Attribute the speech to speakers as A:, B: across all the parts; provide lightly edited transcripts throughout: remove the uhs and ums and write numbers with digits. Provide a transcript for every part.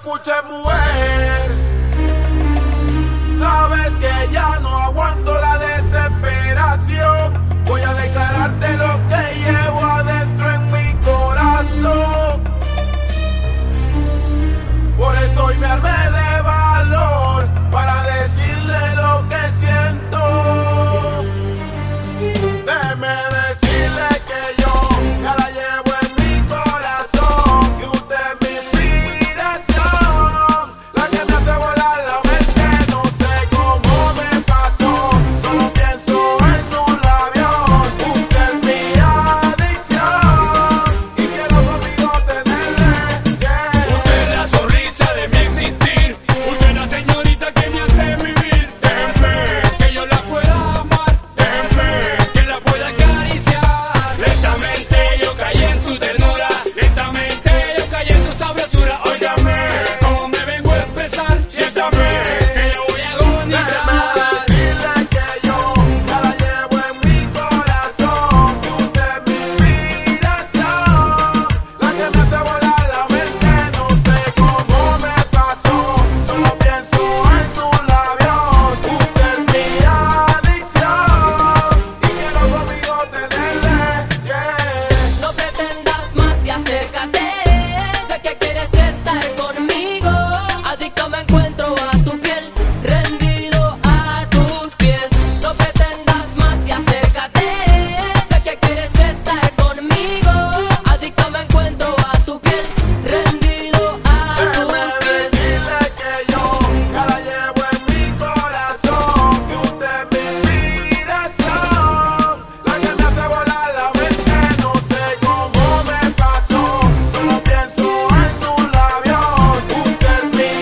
A: escuches, mujer. Sabes que ya no aguanto la desesperación. Voy a declararte lo que llevo adentro en mi corazón. Por eso hoy me armé de valor para decirle lo que siento. Déjeme decirle que yo ya la llevo en mi corazón, que usted es mi inspiración, la que me hace volar la mente. No sé cómo me pasó, solo pienso en sus labios. Usted es mi adicción y quiero conmigo tenerle.
B: Usted es la sonrisa de mi existir, usted es la señorita que me hace vivir. Déjenme que yo la pueda amar, déjenme que la pueda acariciar. Lentamente yo caí en su ternura, lentamente yo caí en su sabrosura. Óigame, cómo me vengo a expresar, siéntame que yo voy a agonizar.
A: Decirle que yo ya la llevo en mi corazón, que usted es mi inspiración, la que me hace volar la mente. No sé cómo me pasó, solo pienso en sus labios. Usted es mi adicción y quiero conmigo tenerle.
C: No pretendas más y acércate. Sé que quieres estar conmigo. Adicto me encuentro a tu piel, rendido a tus pies. No pretendas más y acércate. Sé que quieres estar conmigo. Adicto me encuentro a tu piel, rendido a tus pies.
A: Decirle que yo ya la llevo en mi corazón, que usted es mi inspiración, la que me hace volar la mente. No sé cómo me pasó, solo pienso en sus labios. Usted es mi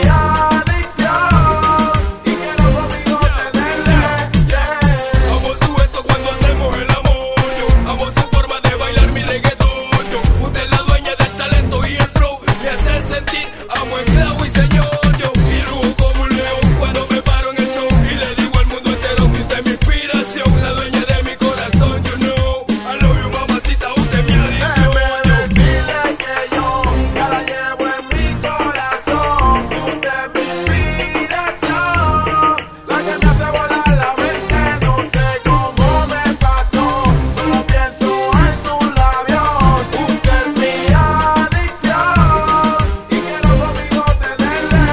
A: adicción y quiero conmigo tenerle.
B: Amo su gesto cuando hacemos el amor, yo amo su forma de bailar mi reggaetón, yo. Usted es la dueña del talento y el flow, me hace sentir amo, esclavo y señor, yo. Y rujo como un león cuando me paro en el show y le digo al mundo entero que usted es mi inspiración, la dueña de mi corazón, you know. I love you, mamacita, usted es mi adicción, yo.
A: Decirle que yo ya la llevo en mi corazón, que usted es mi inspiración, la que me hace volar la mente. No sé cómo me pasó, solo pienso en sus labios. Usted es mi adicción y quiero conmigo tenerle.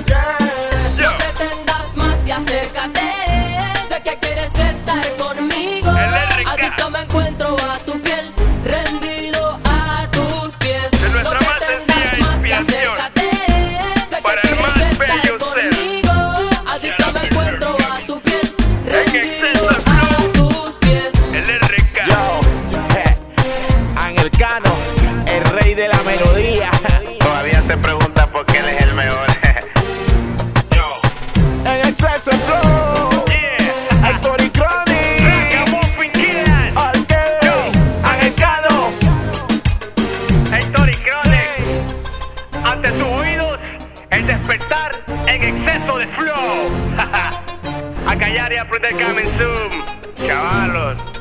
C: No pretendas más y acércate. Sé que quieres estar conmigo. Adicto me encuentro a tu piel, rendido a tus pies.
D: De nuestra
C: No
D: más
C: pretendas
D: sencilla
C: más y
D: inspiración
C: acércate. Sé
D: para
C: que
D: el más
C: quieres
D: bello
C: estar
D: ser.
C: conmigo. Adicto me encuentro a tu piel, rendido
D: exceso de
C: a tus pies.
D: El RK.
E: Ángel Cano, el rey de la melodía.
F: Todavía se pregunta por qué él es el mejor.
E: En exceso de flow,
D: Yeah.
E: Héctor y Chronic,
D: Ragamuffin Kid.
E: Arquero, Ángel Cano.
D: Héctor y Chronic. Ante tus oídos, el despertar en exceso de flow. A callar y aprender coming soon. Chavalos.